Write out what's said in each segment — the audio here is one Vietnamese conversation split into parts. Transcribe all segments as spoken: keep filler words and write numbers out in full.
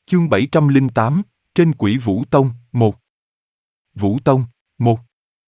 Chương bảy trăm lẻ tám, trên Quỷ Vũ Tông, một. Vũ Tông, một.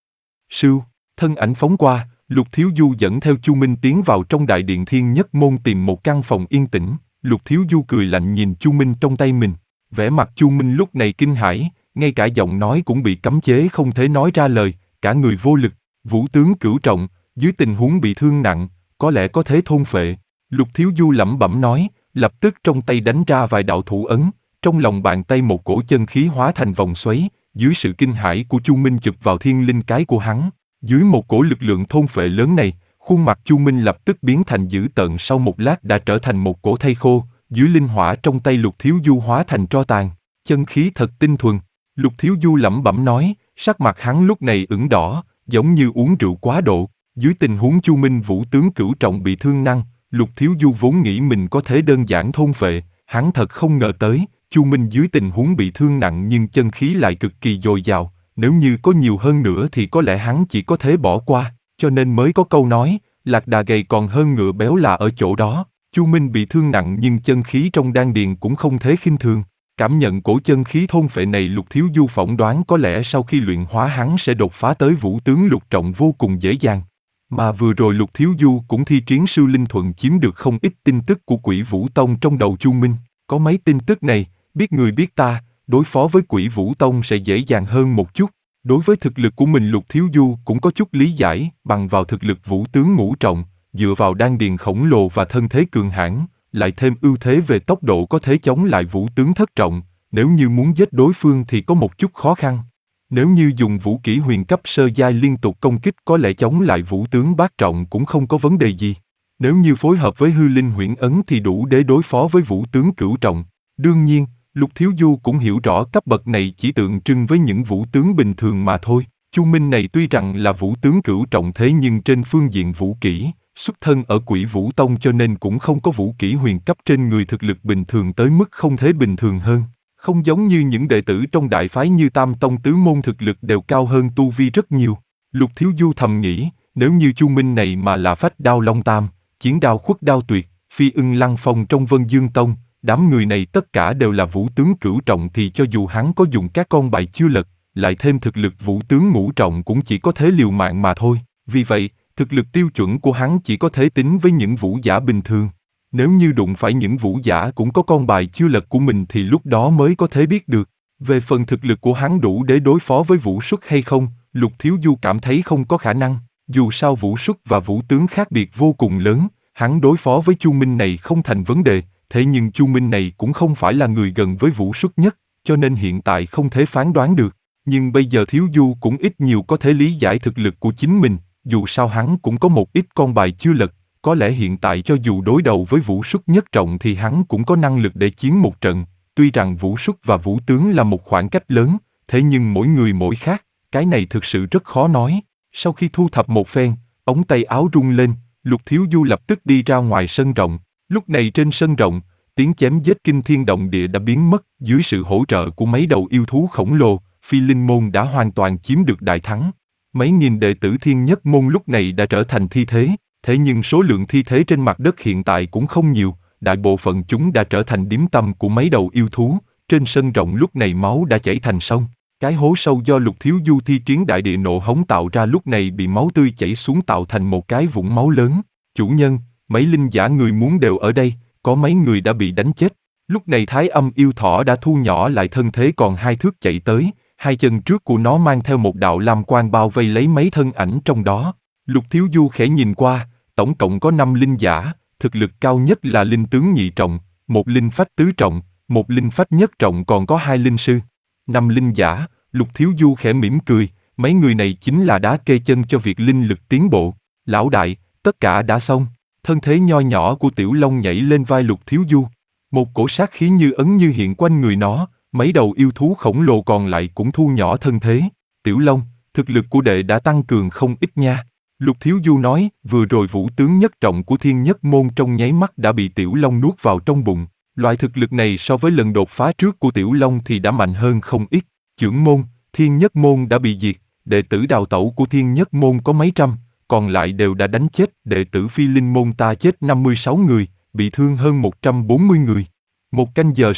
Sưu, thân ảnh phóng qua, Lục Thiếu Du dẫn theo Chu Minh tiến vào trong đại điện Thiên Nhất Môn tìm một căn phòng yên tĩnh. Lục Thiếu Du cười lạnh nhìn Chu Minh trong tay mình. Vẻ mặt Chu Minh lúc này kinh hãi, ngay cả giọng nói cũng bị cấm chế không thể nói ra lời, cả người vô lực. Vũ tướng Cửu Trọng, dưới tình huống bị thương nặng, có lẽ có thể thôn phệ. Lục Thiếu Du lẩm bẩm nói, lập tức trong tay đánh ra vài đạo thủ ấn. Trong lòng bàn tay một cổ chân khí hóa thành vòng xoáy, dưới sự kinh hãi của Chu Minh chụp vào thiên linh cái của hắn. Dưới một cổ lực lượng thôn phệ lớn này, khuôn mặt Chu Minh lập tức biến thành dữ tợn, sau một lát đã trở thành một cổ thây khô, dưới linh hỏa trong tay Lục Thiếu Du hóa thành tro tàn. Chân khí thật tinh thuần. Lục Thiếu Du lẩm bẩm nói, sắc mặt hắn lúc này ửng đỏ, giống như uống rượu quá độ. Dưới tình huống Chu Minh Vũ tướng Cửu Trọng bị thương năng, Lục Thiếu Du vốn nghĩ mình có thể đơn giản thôn phệ, hắn thật không ngờ tới, Chu Minh dưới tình huống bị thương nặng nhưng chân khí lại cực kỳ dồi dào, nếu như có nhiều hơn nữa thì có lẽ hắn chỉ có thể bỏ qua, cho nên mới có câu nói, lạc đà gầy còn hơn ngựa béo là ở chỗ đó. Chu Minh bị thương nặng nhưng chân khí trong đan điền cũng không thể khinh thường. Cảm nhận cổ chân khí thôn phệ này, Lục Thiếu Du phỏng đoán có lẽ sau khi luyện hóa hắn sẽ đột phá tới Vũ tướng Lục Trọng vô cùng dễ dàng. Mà vừa rồi Lục Thiếu Du cũng thi triển Sư Linh Thuận chiếm được không ít tin tức của Quỷ Vũ Tông trong đầu Chu Minh. Có mấy tin tức này, biết người biết ta, đối phó với Quỷ Vũ Tông sẽ dễ dàng hơn một chút. Đối với thực lực của mình Lục Thiếu Du cũng có chút lý giải, bằng vào thực lực Vũ tướng Ngũ Trọng, dựa vào đan điền khổng lồ và thân thế cường hãn, lại thêm ưu thế về tốc độ có thể chống lại Vũ tướng Thất Trọng, nếu như muốn giết đối phương thì có một chút khó khăn. Nếu như dùng vũ kỹ huyền cấp sơ giai liên tục công kích có lẽ chống lại Vũ tướng Bát Trọng cũng không có vấn đề gì. Nếu như phối hợp với hư linh huyễn ấn thì đủ để đối phó với Vũ tướng Cửu Trọng. Đương nhiên, Lục Thiếu Du cũng hiểu rõ cấp bậc này chỉ tượng trưng với những vũ tướng bình thường mà thôi. Chu Minh này tuy rằng là Vũ tướng Cửu Trọng thế nhưng trên phương diện vũ kỹ, xuất thân ở Quỷ Vũ Tông cho nên cũng không có vũ kỹ huyền cấp trên người, thực lực bình thường tới mức không thể bình thường hơn. Không giống như những đệ tử trong đại phái như Tam Tông Tứ Môn thực lực đều cao hơn tu vi rất nhiều. Lục Thiếu Du thầm nghĩ, nếu như Chu Minh này mà là Phách Đao Long Tam, Chiến Đao Khuất Đao Tuyệt, Phi Ưng Lăng Phong trong Vân Dương Tông, đám người này tất cả đều là Vũ tướng Cửu Trọng thì cho dù hắn có dùng các con bài chưa lật, lại thêm thực lực Vũ tướng Ngũ Trọng cũng chỉ có thể liều mạng mà thôi. Vì vậy, thực lực tiêu chuẩn của hắn chỉ có thể tính với những vũ giả bình thường. Nếu như đụng phải những vũ giả cũng có con bài chưa lật của mình thì lúc đó mới có thể biết được. Về phần thực lực của hắn đủ để đối phó với Vũ Xuất hay không, Lục Thiếu Du cảm thấy không có khả năng. Dù sao Vũ Xuất và Vũ tướng khác biệt vô cùng lớn, hắn đối phó với Chu Minh này không thành vấn đề. Thế nhưng Chu Minh này cũng không phải là người gần với Vũ Xuất nhất, cho nên hiện tại không thể phán đoán được. Nhưng bây giờ Thiếu Du cũng ít nhiều có thể lý giải thực lực của chính mình, dù sao hắn cũng có một ít con bài chưa lật. Có lẽ hiện tại cho dù đối đầu với Vũ Xuất nhất trọng thì hắn cũng có năng lực để chiến một trận. Tuy rằng Vũ Xuất và Vũ tướng là một khoảng cách lớn, thế nhưng mỗi người mỗi khác, cái này thực sự rất khó nói. Sau khi thu thập một phen, ống tay áo rung lên, Lục Thiếu Du lập tức đi ra ngoài sân rộng. Lúc này trên sân rộng, tiếng chém giết kinh thiên động địa đã biến mất, dưới sự hỗ trợ của mấy đầu yêu thú khổng lồ, Phi Linh Môn đã hoàn toàn chiếm được đại thắng. Mấy nghìn đệ tử Thiên Nhất Môn lúc này đã trở thành thi thế. Thế nhưng số lượng thi thế trên mặt đất hiện tại cũng không nhiều, đại bộ phận chúng đã trở thành điếm tâm của mấy đầu yêu thú, trên sân rộng lúc này máu đã chảy thành sông. Cái hố sâu do Lục Thiếu Du thi triển đại địa nộ hống tạo ra lúc này bị máu tươi chảy xuống tạo thành một cái vũng máu lớn. Chủ nhân, mấy linh giả người muốn đều ở đây, có mấy người đã bị đánh chết. Lúc này Thái Âm yêu thỏ đã thu nhỏ lại thân thế còn hai thước chạy tới, hai chân trước của nó mang theo một đạo lam quang bao vây lấy mấy thân ảnh trong đó. Lục Thiếu Du khẽ nhìn qua, tổng cộng có năm linh giả, thực lực cao nhất là linh tướng nhị trọng, một linh phách tứ trọng, một linh phách nhất trọng còn có hai linh sư. Năm linh giả, Lục Thiếu Du khẽ mỉm cười, mấy người này chính là đá kê chân cho việc linh lực tiến bộ. Lão đại, tất cả đã xong. Thân thế nho nhỏ của Tiểu Long nhảy lên vai Lục Thiếu Du. Một cổ sát khí như ấn như hiện quanh người nó, mấy đầu yêu thú khổng lồ còn lại cũng thu nhỏ thân thế. Tiểu Long, thực lực của đệ đã tăng cường không ít nha. Lục Thiếu Du nói, vừa rồi Vũ tướng nhất trọng của Thiên Nhất Môn trong nháy mắt đã bị Tiểu Long nuốt vào trong bụng. Loại thực lực này so với lần đột phá trước của Tiểu Long thì đã mạnh hơn không ít. Chưởng môn, Thiên Nhất Môn đã bị diệt, đệ tử đào tẩu của Thiên Nhất Môn có mấy trăm, còn lại đều đã đánh chết. Đệ tử Phi Linh Môn ta chết năm mươi sáu người, bị thương hơn một trăm bốn mươi người. Một canh giờ sau,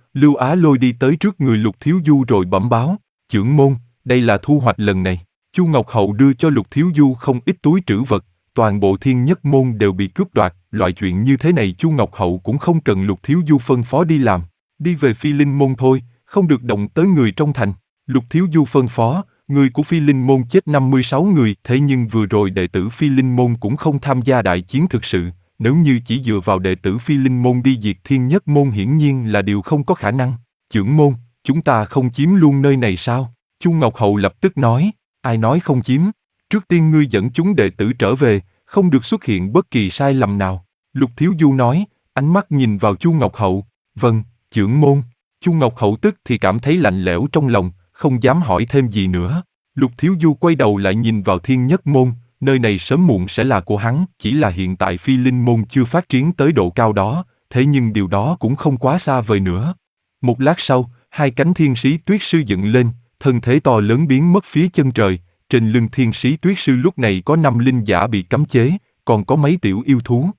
Lưu Á Lôi đi tới trước người Lục Thiếu Du rồi bẩm báo, trưởng môn, đây là thu hoạch lần này. Chu Ngọc Hậu đưa cho Lục Thiếu Du không ít túi trữ vật, toàn bộ Thiên Nhất Môn đều bị cướp đoạt, loại chuyện như thế này Chu Ngọc Hậu cũng không cần Lục Thiếu Du phân phó đi làm, đi về Phi Linh Môn thôi, không được động tới người trong thành. Lục Thiếu Du phân phó, người của Phi Linh Môn chết năm mươi sáu người, thế nhưng vừa rồi đệ tử Phi Linh Môn cũng không tham gia đại chiến thực sự, nếu như chỉ dựa vào đệ tử Phi Linh Môn đi diệt Thiên Nhất Môn hiển nhiên là điều không có khả năng. Trưởng môn, chúng ta không chiếm luôn nơi này sao? Chu Ngọc Hậu lập tức nói, ai nói không chiếm? Trước tiên ngươi dẫn chúng đệ tử trở về, không được xuất hiện bất kỳ sai lầm nào. Lục Thiếu Du nói, ánh mắt nhìn vào Chu Ngọc Hậu, vâng, trưởng môn. Chu Ngọc Hậu tức thì cảm thấy lạnh lẽo trong lòng, không dám hỏi thêm gì nữa. Lục Thiếu Du quay đầu lại nhìn vào Thiên Nhất Môn, nơi này sớm muộn sẽ là của hắn, chỉ là hiện tại Phi Linh Môn chưa phát triển tới độ cao đó, thế nhưng điều đó cũng không quá xa vời nữa. Một lát sau, hai cánh thiên sĩ tuyết sư dựng lên, thân thế to lớn biến mất phía chân trời, trên lưng thiên sĩ tuyết sư lúc này có năm linh giả bị cấm chế, còn có mấy tiểu yêu thú,